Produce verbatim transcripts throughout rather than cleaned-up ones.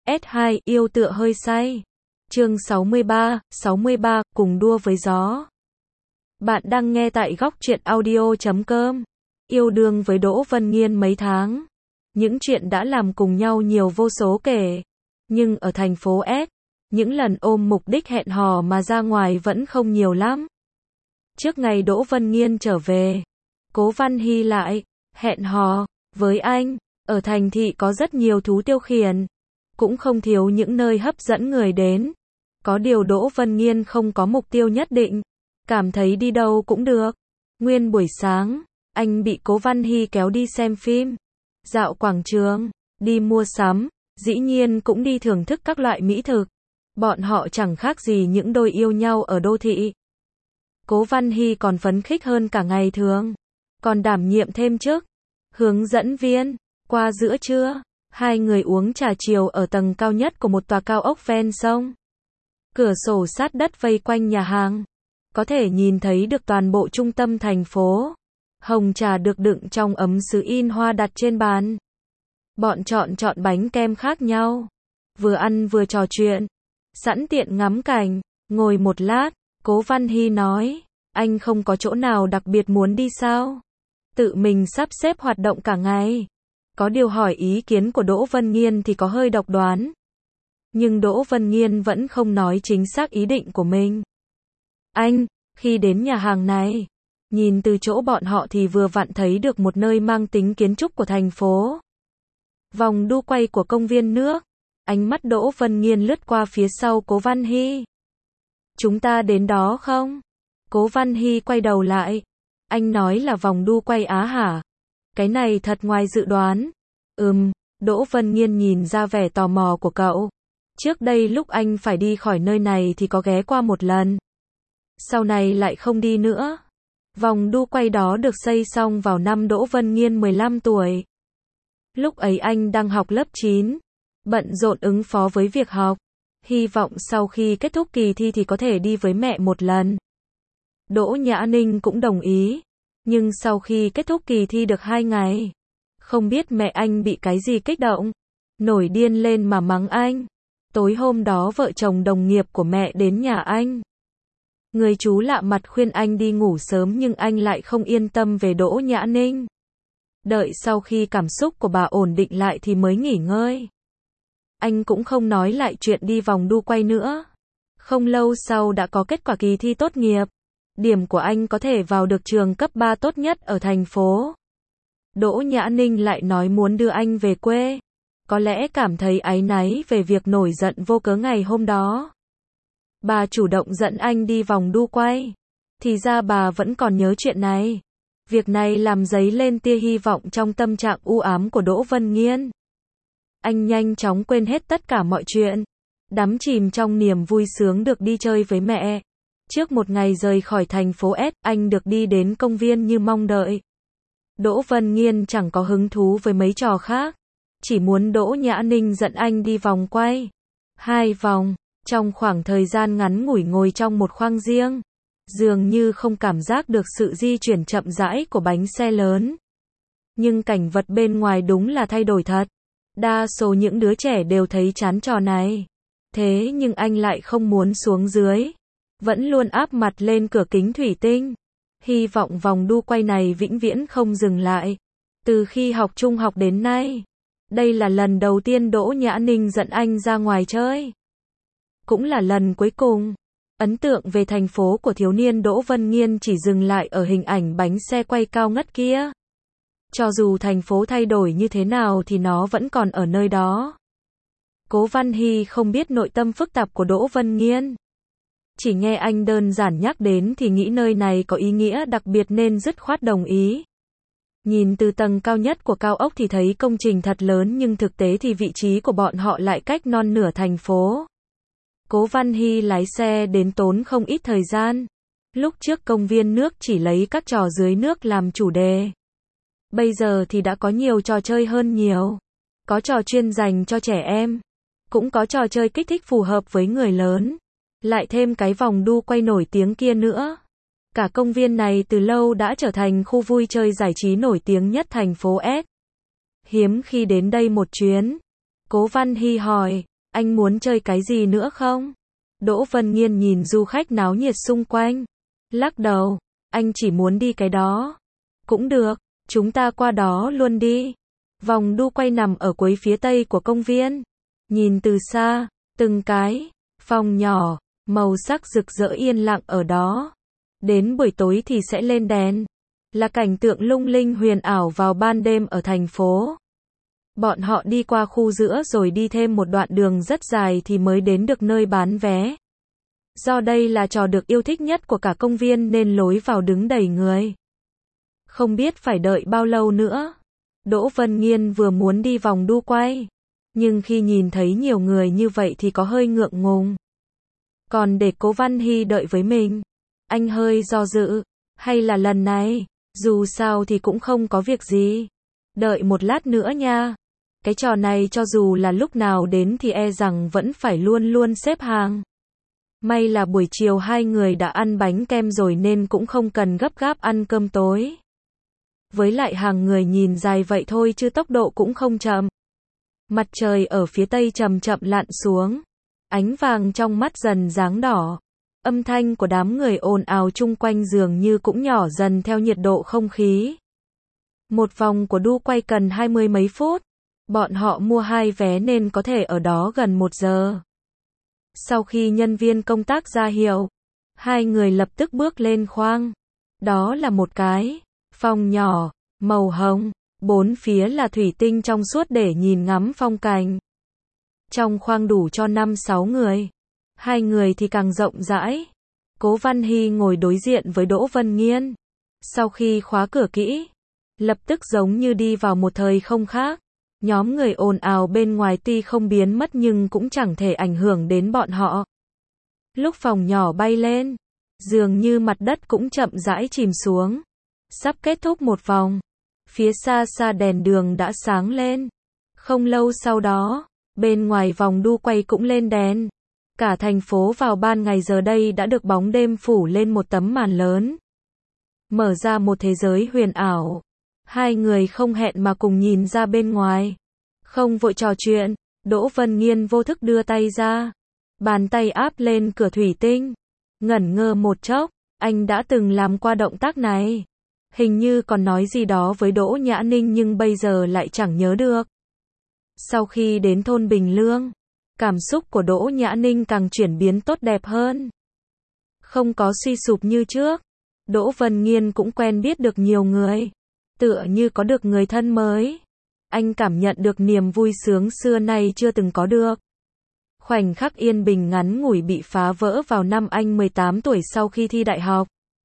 S hai, yêu tựa hơi say. Chương sáu mươi ba, sáu mươi ba, cùng đua với gió. Bạn đang nghe tại góc truyện audio chấm com. Yêu đương với Đỗ Vân Nghiên mấy tháng. Những chuyện đã làm cùng nhau nhiều vô số kể. Nhưng ở thành phố S, những lần ôm mục đích hẹn hò mà ra ngoài vẫn không nhiều lắm. Trước ngày Đỗ Vân Nghiên trở về, Cố Văn Hy lại hẹn hò với anh. Ở thành thị có rất nhiều thú tiêu khiển, cũng không thiếu những nơi hấp dẫn người đến. Có điều Đỗ Vân Nghiên không có mục tiêu nhất định, cảm thấy đi đâu cũng được. Nguyên buổi sáng, anh bị Cố Văn Hy kéo đi xem phim, dạo quảng trường, đi mua sắm, dĩ nhiên cũng đi thưởng thức các loại mỹ thực. Bọn họ chẳng khác gì những đôi yêu nhau ở đô thị. Cố Văn Hy còn phấn khích hơn cả ngày thường, còn đảm nhiệm thêm chức hướng dẫn viên. Qua giữa trưa, hai người uống trà chiều ở tầng cao nhất của một tòa cao ốc ven sông. Cửa sổ sát đất vây quanh nhà hàng, có thể nhìn thấy được toàn bộ trung tâm thành phố. Hồng trà được đựng trong ấm sứ in hoa đặt trên bàn. Bọn chọn chọn bánh kem khác nhau, vừa ăn vừa trò chuyện, sẵn tiện ngắm cảnh. Ngồi một lát, Cố Văn Hy nói, anh không có chỗ nào đặc biệt muốn đi sao? Tự mình sắp xếp hoạt động cả ngày. Có điều hỏi ý kiến của Đỗ Vân Nghiên thì có hơi độc đoán. Nhưng Đỗ Vân Nghiên vẫn không nói chính xác ý định của mình. Anh, khi đến nhà hàng này, nhìn từ chỗ bọn họ thì vừa vặn thấy được một nơi mang tính kiến trúc của thành phố. Vòng đu quay của công viên nước. Ánh mắt Đỗ Vân Nghiên lướt qua phía sau Cố Văn Hy. Chúng ta đến đó không? Cố Văn Hy quay đầu lại. Anh nói là vòng đu quay Á hả? Cái này thật ngoài dự đoán. Ừm, Đỗ Vân Nghiên nhìn ra vẻ tò mò của cậu. Trước đây lúc anh phải đi khỏi nơi này thì có ghé qua một lần. Sau này lại không đi nữa. Vòng đu quay đó được xây xong vào năm Đỗ Vân Nghiên mười lăm tuổi. Lúc ấy anh đang học lớp chín, bận rộn ứng phó với việc học. Hy vọng sau khi kết thúc kỳ thi thì có thể đi với mẹ một lần. Đỗ Nhã Ninh cũng đồng ý. Nhưng sau khi kết thúc kỳ thi được hai ngày, không biết mẹ anh bị cái gì kích động, nổi điên lên mà mắng anh. Tối hôm đó vợ chồng đồng nghiệp của mẹ đến nhà anh. Người chú lạ mặt khuyên anh đi ngủ sớm nhưng anh lại không yên tâm về Đỗ Nhã Ninh. Đợi sau khi cảm xúc của bà ổn định lại thì mới nghỉ ngơi. Anh cũng không nói lại chuyện đi vòng đu quay nữa. Không lâu sau đã có kết quả kỳ thi tốt nghiệp. Điểm của anh có thể vào được trường cấp ba tốt nhất ở thành phố. Đỗ Nhã Ninh lại nói muốn đưa anh về quê. Có lẽ cảm thấy áy náy về việc nổi giận vô cớ ngày hôm đó. Bà chủ động dẫn anh đi vòng đu quay. Thì ra bà vẫn còn nhớ chuyện này. Việc này làm dấy lên tia hy vọng trong tâm trạng u ám của Đỗ Vân Nghiên. Anh nhanh chóng quên hết tất cả mọi chuyện, đắm chìm trong niềm vui sướng được đi chơi với mẹ. Trước một ngày rời khỏi thành phố S, anh được đi đến công viên như mong đợi. Đỗ Vân Nghiên chẳng có hứng thú với mấy trò khác, chỉ muốn Đỗ Nhã Ninh dẫn anh đi vòng quay. Hai vòng, trong khoảng thời gian ngắn ngủi ngồi trong một khoang riêng, dường như không cảm giác được sự di chuyển chậm rãi của bánh xe lớn. Nhưng cảnh vật bên ngoài đúng là thay đổi thật. Đa số những đứa trẻ đều thấy chán trò này. Thế nhưng anh lại không muốn xuống dưới. Vẫn luôn áp mặt lên cửa kính thủy tinh. Hy vọng vòng đu quay này vĩnh viễn không dừng lại. Từ khi học trung học đến nay, đây là lần đầu tiên Đỗ Nhã Ninh dẫn anh ra ngoài chơi. Cũng là lần cuối cùng. Ấn tượng về thành phố của thiếu niên Đỗ Vân Nghiên chỉ dừng lại ở hình ảnh bánh xe quay cao ngất kia. Cho dù thành phố thay đổi như thế nào thì nó vẫn còn ở nơi đó. Cố Văn Hy không biết nội tâm phức tạp của Đỗ Vân Nghiên. Chỉ nghe anh đơn giản nhắc đến thì nghĩ nơi này có ý nghĩa đặc biệt nên dứt khoát đồng ý. Nhìn từ tầng cao nhất của cao ốc thì thấy công trình thật lớn nhưng thực tế thì vị trí của bọn họ lại cách non nửa thành phố. Cố Văn Hy lái xe đến tốn không ít thời gian. Lúc trước công viên nước chỉ lấy các trò dưới nước làm chủ đề. Bây giờ thì đã có nhiều trò chơi hơn nhiều. Có trò chuyên dành cho trẻ em. Cũng có trò chơi kích thích phù hợp với người lớn. Lại thêm cái vòng đu quay nổi tiếng kia nữa. Cả công viên này từ lâu đã trở thành khu vui chơi giải trí nổi tiếng nhất thành phố S. Hiếm khi đến đây một chuyến. Cố Văn Hy hỏi, Anh muốn chơi cái gì nữa không? Đỗ Vân Nghiên nhìn du khách náo nhiệt xung quanh. Lắc đầu, anh chỉ muốn đi cái đó. Cũng được, chúng ta qua đó luôn đi. Vòng đu quay nằm ở cuối phía tây của công viên. Nhìn từ xa, từng cái phòng nhỏ, màu sắc rực rỡ yên lặng ở đó. Đến buổi tối thì sẽ lên đèn. Là cảnh tượng lung linh huyền ảo vào ban đêm ở thành phố. Bọn họ đi qua khu giữa rồi đi thêm một đoạn đường rất dài thì mới đến được nơi bán vé. Do đây là trò được yêu thích nhất của cả công viên nên lối vào đứng đầy người. Không biết phải đợi bao lâu nữa. Đỗ Vân Nghiên vừa muốn đi vòng đu quay, nhưng khi nhìn thấy nhiều người như vậy thì có hơi ngượng ngùng. Còn để Cố Văn Hy đợi với mình, anh hơi do dự, hay là lần này, dù sao thì cũng không có việc gì. Đợi một lát nữa nha. Cái trò này cho dù là lúc nào đến thì e rằng vẫn phải luôn luôn xếp hàng. May là buổi chiều hai người đã ăn bánh kem rồi nên cũng không cần gấp gáp ăn cơm tối. Với lại hàng người nhìn dài vậy thôi chứ tốc độ cũng không chậm. Mặt trời ở phía tây chậm chậm lặn xuống. Ánh vàng trong mắt dần ráng đỏ. Âm thanh của đám người ồn ào chung quanh dường như cũng nhỏ dần theo nhiệt độ không khí. Một vòng của đu quay cần hai mươi mấy phút. Bọn họ mua hai vé nên có thể ở đó gần một giờ. Sau khi nhân viên công tác ra hiệu, hai người lập tức bước lên khoang. Đó là một cái phòng nhỏ, màu hồng, bốn phía là thủy tinh trong suốt để nhìn ngắm phong cảnh. Trong khoang đủ cho năm sáu người. Hai người thì càng rộng rãi. Cố Văn Hy ngồi đối diện với Đỗ Vân Nghiên. Sau khi khóa cửa kỹ, lập tức giống như đi vào một thời không khác. Nhóm người ồn ào bên ngoài tuy không biến mất nhưng cũng chẳng thể ảnh hưởng đến bọn họ. Lúc phòng nhỏ bay lên, dường như mặt đất cũng chậm rãi chìm xuống. Sắp kết thúc một vòng, phía xa xa đèn đường đã sáng lên. Không lâu sau đó, bên ngoài vòng đu quay cũng lên đèn. Cả thành phố vào ban ngày giờ đây đã được bóng đêm phủ lên một tấm màn lớn. Mở ra một thế giới huyền ảo. Hai người không hẹn mà cùng nhìn ra bên ngoài. Không vội trò chuyện, Đỗ Vân Nghiên vô thức đưa tay ra. Bàn tay áp lên cửa thủy tinh. Ngẩn ngơ một chốc, anh đã từng làm qua động tác này. Hình như còn nói gì đó với Đỗ Nhã Ninh nhưng bây giờ lại chẳng nhớ được. Sau khi đến thôn Bình Lương, cảm xúc của Đỗ Nhã Ninh càng chuyển biến tốt đẹp hơn. Không có suy sụp như trước. Đỗ Vân Nghiên cũng quen biết được nhiều người. Tựa như có được người thân mới. Anh cảm nhận được niềm vui sướng xưa nay chưa từng có được. Khoảnh khắc yên bình ngắn ngủi bị phá vỡ vào năm anh mười tám tuổi sau khi thi đại học.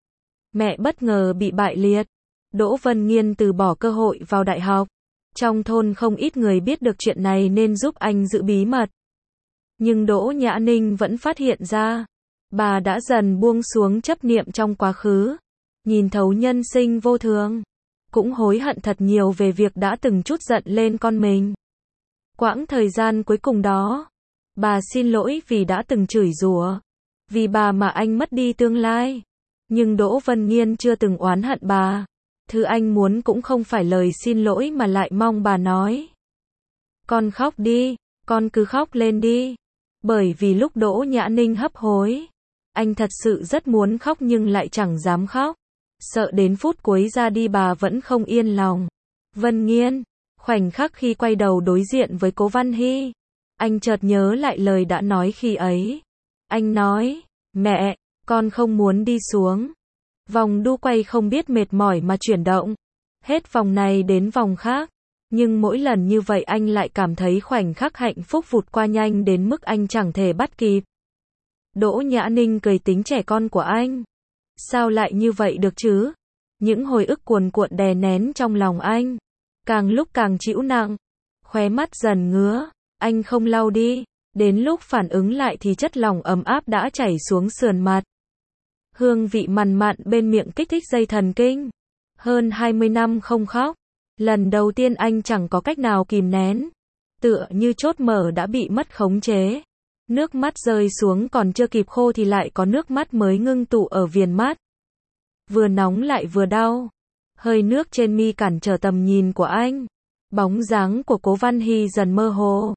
Mẹ bất ngờ bị bại liệt. Đỗ Vân Nghiên từ bỏ cơ hội vào đại học. Trong thôn không ít người biết được chuyện này nên giúp anh giữ bí mật. Nhưng Đỗ Nhã Ninh vẫn phát hiện ra. Bà đã dần buông xuống chấp niệm trong quá khứ. Nhìn thấu nhân sinh vô thường. Cũng hối hận thật nhiều về việc đã từng chút giận lên con mình. Quãng thời gian cuối cùng đó, bà xin lỗi vì đã từng chửi rủa, vì bà mà anh mất đi tương lai. Nhưng Đỗ Vân Nghiên chưa từng oán hận bà. Thứ anh muốn cũng không phải lời xin lỗi mà lại mong bà nói. Con khóc đi, con cứ khóc lên đi. Bởi vì lúc Đỗ Nhã Ninh hấp hối, anh thật sự rất muốn khóc nhưng lại chẳng dám khóc. Sợ đến phút cuối ra đi bà vẫn không yên lòng. Vân Nghiên, khoảnh khắc khi quay đầu đối diện với Cố Văn Hy, anh chợt nhớ lại lời đã nói khi ấy. Anh nói, mẹ, con không muốn đi xuống. Vòng đu quay không biết mệt mỏi mà chuyển động. Hết vòng này đến vòng khác. Nhưng mỗi lần như vậy anh lại cảm thấy khoảnh khắc hạnh phúc vụt qua nhanh đến mức anh chẳng thể bắt kịp. Đỗ Nhã Ninh cười tính trẻ con của anh. Sao lại như vậy được chứ? Những hồi ức cuồn cuộn đè nén trong lòng anh. Càng lúc càng trĩu nặng. Khóe mắt dần ngứa. Anh không lau đi. Đến lúc phản ứng lại thì chất lỏng ấm áp đã chảy xuống sườn mặt. Hương vị mặn mặn bên miệng kích thích dây thần kinh. Hơn hai mươi năm không khóc. Lần đầu tiên anh chẳng có cách nào kìm nén. Tựa như chốt mở đã bị mất khống chế. Nước mắt rơi xuống còn chưa kịp khô thì lại có nước mắt mới ngưng tụ ở viền mắt. Vừa nóng lại vừa đau. Hơi nước trên mi cản trở tầm nhìn của anh. Bóng dáng của Cố Văn Hy dần mơ hồ.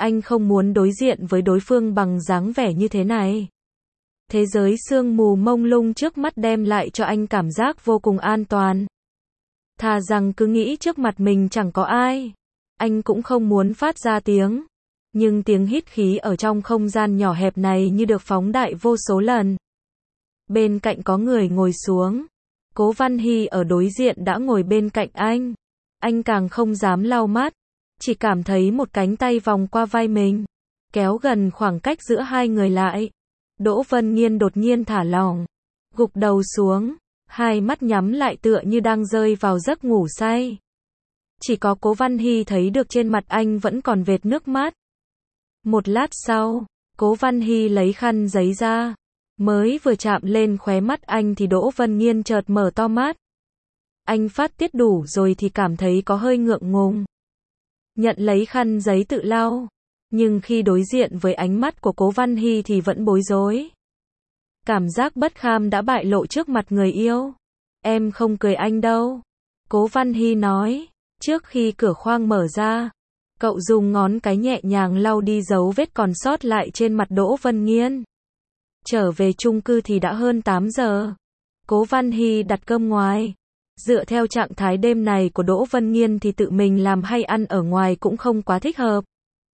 Anh không muốn đối diện với đối phương bằng dáng vẻ như thế này. Thế giới sương mù mông lung trước mắt đem lại cho anh cảm giác vô cùng an toàn. Thà rằng cứ nghĩ trước mặt mình chẳng có ai. Anh cũng không muốn phát ra tiếng. Nhưng tiếng hít khí ở trong không gian nhỏ hẹp này như được phóng đại vô số lần. Bên cạnh có người ngồi xuống. Cố Văn Hy ở đối diện đã ngồi bên cạnh anh. Anh càng không dám lau mắt. Chỉ cảm thấy một cánh tay vòng qua vai mình. Kéo gần khoảng cách giữa hai người lại. Đỗ Vân Nghiên đột nhiên thả lỏng. Gục đầu xuống. Hai mắt nhắm lại tựa như đang rơi vào giấc ngủ say. Chỉ có Cố Văn Hy thấy được trên mặt anh vẫn còn vệt nước mắt. Một lát sau, Cố Văn Hy lấy khăn giấy ra. Mới vừa chạm lên khóe mắt anh thì Đỗ Vân Nghiên chợt mở to mắt. Anh phát tiết đủ rồi thì cảm thấy có hơi ngượng ngùng. Nhận lấy khăn giấy tự lau. Nhưng khi đối diện với ánh mắt của Cố Văn Hy thì vẫn bối rối. Cảm giác bất kham đã bại lộ trước mặt người yêu. Em không cười anh đâu. Cố Văn Hy nói. Trước khi cửa khoang mở ra, cậu dùng ngón cái nhẹ nhàng lau đi dấu vết còn sót lại trên mặt Đỗ Vân Nghiên. Trở về chung cư thì đã hơn tám giờ. Cố Văn Hy đặt cơm ngoài. Dựa theo trạng thái đêm này của Đỗ Vân Nghiên thì tự mình làm hay ăn ở ngoài cũng không quá thích hợp.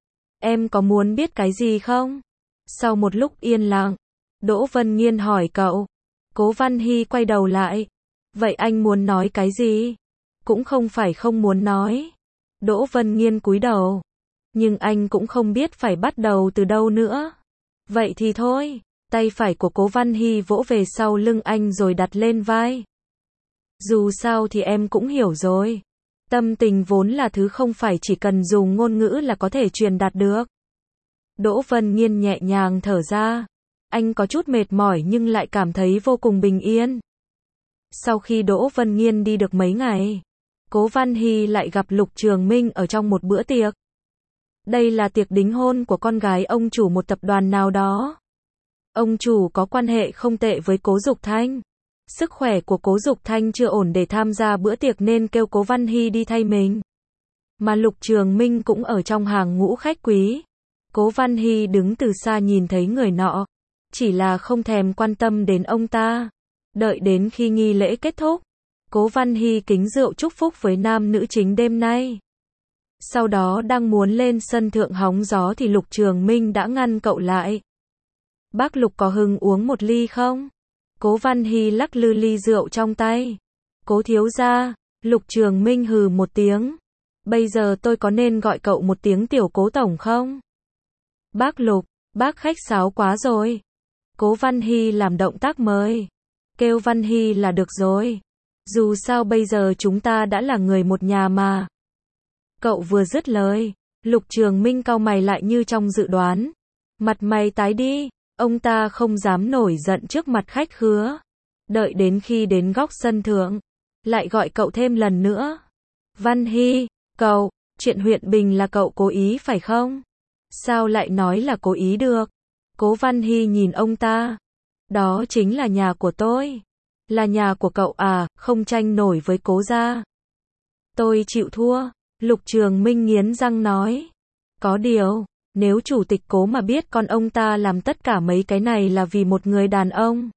Em có muốn biết cái gì không? Sau một lúc yên lặng, Đỗ Vân Nghiên hỏi cậu. Cố Văn Hy quay đầu lại. Vậy anh muốn nói cái gì? Cũng không phải không muốn nói. Đỗ Vân Nghiên cúi đầu. Nhưng anh cũng không biết phải bắt đầu từ đâu nữa. Vậy thì thôi. Tay phải của Cố Văn Hy vỗ về sau lưng anh rồi đặt lên vai. Dù sao thì em cũng hiểu rồi. Tâm tình vốn là thứ không phải chỉ cần dùng ngôn ngữ là có thể truyền đạt được. Đỗ Vân Nghiên nhẹ nhàng thở ra. Anh có chút mệt mỏi nhưng lại cảm thấy vô cùng bình yên. Sau khi Đỗ Vân Nghiên đi được mấy ngày, Cố Văn Hy lại gặp Lục Trường Minh ở trong một bữa tiệc. Đây là tiệc đính hôn của con gái ông chủ một tập đoàn nào đó. Ông chủ có quan hệ không tệ với Cố Dục Thanh. Sức khỏe của Cố Dục Thanh chưa ổn để tham gia bữa tiệc nên kêu Cố Văn Hy đi thay mình. Mà Lục Trường Minh cũng ở trong hàng ngũ khách quý. Cố Văn Hy đứng từ xa nhìn thấy người nọ. Chỉ là không thèm quan tâm đến ông ta. Đợi đến khi nghi lễ kết thúc, Cố Văn Hy kính rượu chúc phúc với nam nữ chính đêm nay. Sau đó đang muốn lên sân thượng hóng gió thì Lục Trường Minh đã ngăn cậu lại. Bác Lục có hứng uống một ly không? Cố Văn Hy lắc lư ly rượu trong tay. Cố thiếu gia. Lục Trường Minh hừ một tiếng. Bây giờ tôi có nên gọi cậu một tiếng tiểu Cố tổng không? Bác Lục, bác khách sáo quá rồi. Cố Văn Hy làm động tác mời. Kêu Văn Hy là được rồi. Dù sao bây giờ chúng ta đã là người một nhà mà. Cậu vừa dứt lời, Lục Trường Minh cau mày lại như trong dự đoán. Mặt mày tái đi, ông ta không dám nổi giận trước mặt khách khứa. Đợi đến khi đến góc sân thượng, lại gọi cậu thêm lần nữa. Văn Hy, cậu, chuyện huyện Bình là cậu cố ý phải không? Sao lại nói là cố ý được? Cố Văn Hy nhìn ông ta. Đó chính là nhà của tôi. Là nhà của cậu à, không tranh nổi với Cố gia. Tôi chịu thua. Lục Trường Minh nghiến răng nói. Có điều, nếu chủ tịch Cố mà biết con ông ta làm tất cả mấy cái này là vì một người đàn ông,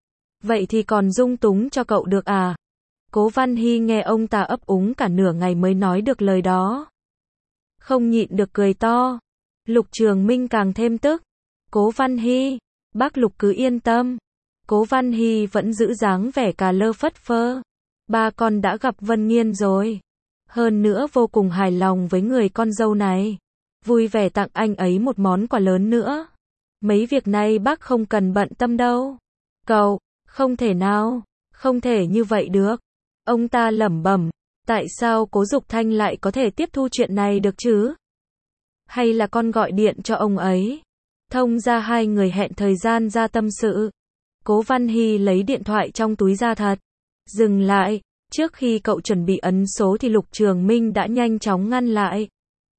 vậy thì còn dung túng cho cậu được à? Cố Văn Hy nghe ông ta ấp úng cả nửa ngày mới nói được lời đó. Không nhịn được cười to. Lục Trường Minh càng thêm tức. Cố Văn Hy, bác Lục cứ yên tâm. Cố Văn Hy vẫn giữ dáng vẻ cà lơ phất phơ. Ba con đã gặp Vân Nghiên rồi. Hơn nữa vô cùng hài lòng với người con dâu này. Vui vẻ tặng anh ấy một món quà lớn nữa. Mấy việc này bác không cần bận tâm đâu. Cậu, không thể nào, không thể như vậy được. Ông ta lẩm bẩm, tại sao Cố Dục Thanh lại có thể tiếp thu chuyện này được chứ? Hay là con gọi điện cho ông ấy? Thông ra hai người hẹn thời gian ra tâm sự. Cố Văn Hy lấy điện thoại trong túi ra thật. Dừng lại, trước khi cậu chuẩn bị ấn số thì Lục Trường Minh đã nhanh chóng ngăn lại.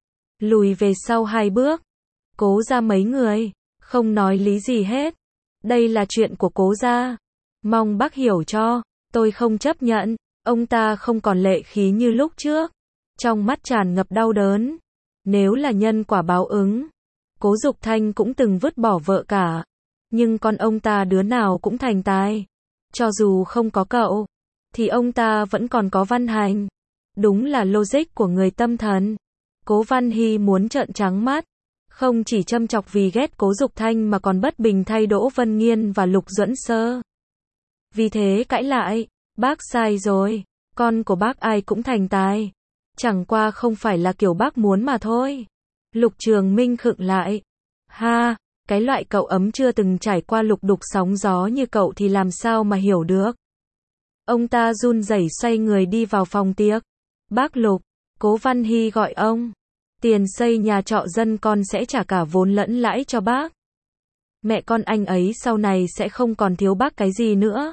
Lùi về sau hai bước. Cố gia mấy người, không nói lý gì hết. Đây là chuyện của Cố gia. Mong bác hiểu cho, tôi không chấp nhận. Ông ta không còn lệ khí như lúc trước. Trong mắt tràn ngập đau đớn. Nếu là nhân quả báo ứng, Cố Dục Thanh cũng từng vứt bỏ vợ cả. Nhưng con ông ta đứa nào cũng thành tài. Cho dù không có cậu, thì ông ta vẫn còn có Văn Hành. Đúng là logic của người tâm thần. Cố Văn Hy muốn trợn trắng mắt. Không chỉ châm chọc vì ghét Cố Dục Thanh mà còn bất bình thay Đỗ Vân Nghiên và Lục Duẫn Sơ. Vì thế cãi lại, bác sai rồi, con của bác ai cũng thành tài. Chẳng qua không phải là kiểu bác muốn mà thôi. Lục Trường Minh khựng lại. Ha, cái loại cậu ấm chưa từng trải qua lục đục sóng gió như cậu thì làm sao mà hiểu được. Ông ta run rẩy xoay người đi vào phòng tiệc. Bác Lục, Cố Văn Hy gọi ông. Tiền xây nhà trọ dân con sẽ trả cả vốn lẫn lãi cho bác. Mẹ con anh ấy sau này sẽ không còn thiếu bác cái gì nữa.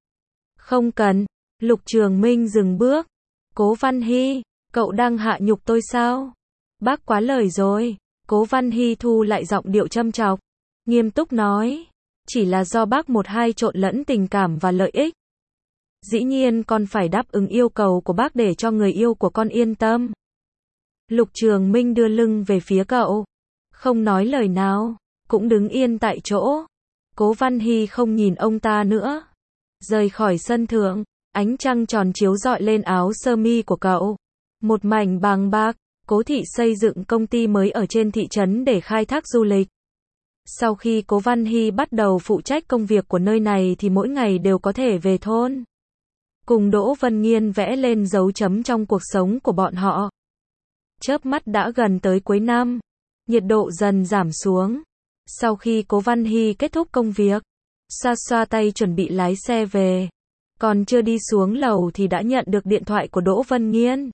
Không cần. Lục Trường Minh dừng bước. Cố Văn Hy, cậu đang hạ nhục tôi sao? Bác quá lời rồi. Cố Văn Hy thu lại giọng điệu châm chọc. Nghiêm túc nói. Chỉ là do bác một hai trộn lẫn tình cảm và lợi ích. Dĩ nhiên con phải đáp ứng yêu cầu của bác để cho người yêu của con yên tâm. Lục Trường Minh đưa lưng về phía cậu. Không nói lời nào. Cũng đứng yên tại chỗ. Cố Văn Hy không nhìn ông ta nữa. Rời khỏi sân thượng. Ánh trăng tròn chiếu rọi lên áo sơ mi của cậu. Một mảnh bàng bạc. Cố thị xây dựng công ty mới ở trên thị trấn để khai thác du lịch. Sau khi Cố Văn Hy bắt đầu phụ trách công việc của nơi này thì mỗi ngày đều có thể về thôn. Cùng Đỗ Vân Nghiên vẽ lên dấu chấm trong cuộc sống của bọn họ. Chớp mắt đã gần tới cuối năm. Nhiệt độ dần giảm xuống. Sau khi Cố Văn Hy kết thúc công việc, xoa xoa tay chuẩn bị lái xe về. Còn chưa đi xuống lầu thì đã nhận được điện thoại của Đỗ Vân Nghiên.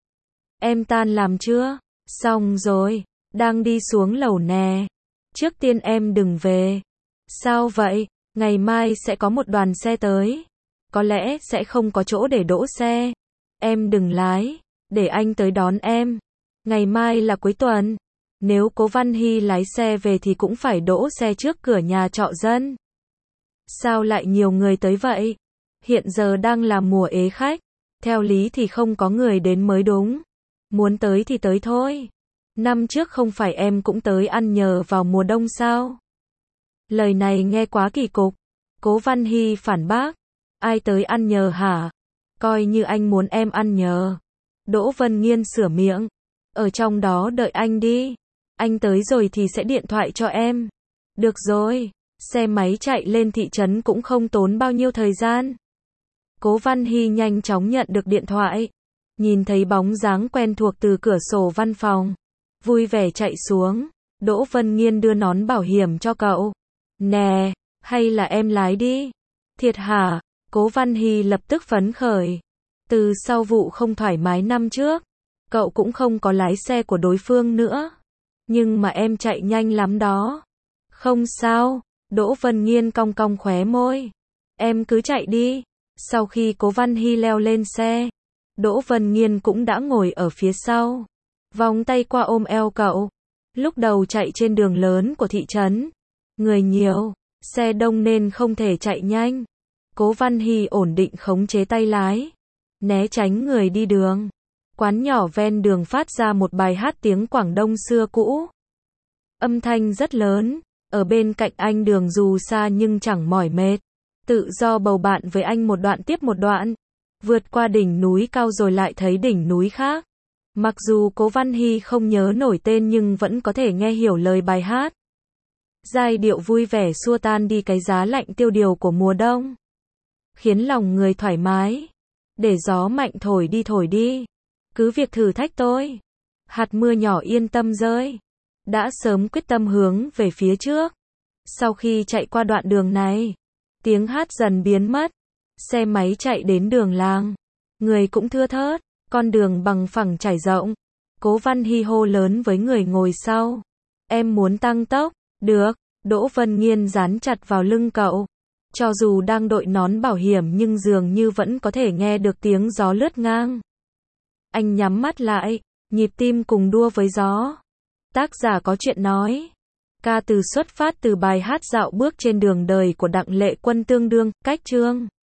Em tan làm chưa? Xong rồi, đang đi xuống lầu nè. Trước tiên em đừng về. Sao vậy? Ngày mai sẽ có một đoàn xe tới. Có lẽ sẽ không có chỗ để đỗ xe. Em đừng lái, để anh tới đón em. Ngày mai là cuối tuần. Nếu Cố Văn Hy lái xe về thì cũng phải đỗ xe trước cửa nhà trọ dân. Sao lại nhiều người tới vậy? Hiện giờ đang là mùa ế khách. Theo lý thì không có người đến mới đúng. Muốn tới thì tới thôi. Năm trước không phải em cũng tới ăn nhờ vào mùa đông sao? Lời này nghe quá kỳ cục. Cố Văn Hy phản bác. Ai tới ăn nhờ hả? Coi như anh muốn em ăn nhờ. Đỗ Vân Nghiên sửa miệng. Ở trong đó đợi anh đi. Anh tới rồi thì sẽ điện thoại cho em. Được rồi. Xe máy chạy lên thị trấn cũng không tốn bao nhiêu thời gian. Cố Văn Hy nhanh chóng nhận được điện thoại. Nhìn thấy bóng dáng quen thuộc từ cửa sổ văn phòng. Vui vẻ chạy xuống. Đỗ Vân Nghiên đưa nón bảo hiểm cho cậu. Nè, hay là em lái đi? Thiệt hả? Cố Văn Hy lập tức phấn khởi. Từ sau vụ không thoải mái năm trước, cậu cũng không có lái xe của đối phương nữa. Nhưng mà em chạy nhanh lắm đó. Không sao. Đỗ Vân Nghiên cong cong khóe môi. Em cứ chạy đi. Sau khi Cố Văn Hy leo lên xe, Đỗ Vân Nghiên cũng đã ngồi ở phía sau. Vòng tay qua ôm eo cậu. Lúc đầu chạy trên đường lớn của thị trấn. Người nhiều, xe đông nên không thể chạy nhanh. Cố Văn Hy ổn định khống chế tay lái. Né tránh người đi đường. Quán nhỏ ven đường phát ra một bài hát tiếng Quảng Đông xưa cũ. Âm thanh rất lớn. Ở bên cạnh anh đường dù xa nhưng chẳng mỏi mệt. Tự do bầu bạn với anh một đoạn tiếp một đoạn. Vượt qua đỉnh núi cao rồi lại thấy đỉnh núi khác. Mặc dù Cố Văn Hy không nhớ nổi tên nhưng vẫn có thể nghe hiểu lời bài hát. Giai điệu vui vẻ xua tan đi cái giá lạnh tiêu điều của mùa đông. Khiến lòng người thoải mái. Để gió mạnh thổi đi thổi đi. Cứ việc thử thách tôi. Hạt mưa nhỏ yên tâm rơi. Đã sớm quyết tâm hướng về phía trước. Sau khi chạy qua đoạn đường này, tiếng hát dần biến mất. Xe máy chạy đến đường làng. Người cũng thưa thớt. Con đường bằng phẳng trải rộng. Cố Văn Hy hô lớn với người ngồi sau. Em muốn tăng tốc. Được. Đỗ Vân Nghiên dán chặt vào lưng cậu. Cho dù đang đội nón bảo hiểm nhưng dường như vẫn có thể nghe được tiếng gió lướt ngang. Anh nhắm mắt lại. Nhịp tim cùng đua với gió. Tác giả có chuyện nói. Ca từ xuất phát từ bài hát dạo bước trên đường đời của Đặng Lệ Quân tương đương, cách chương.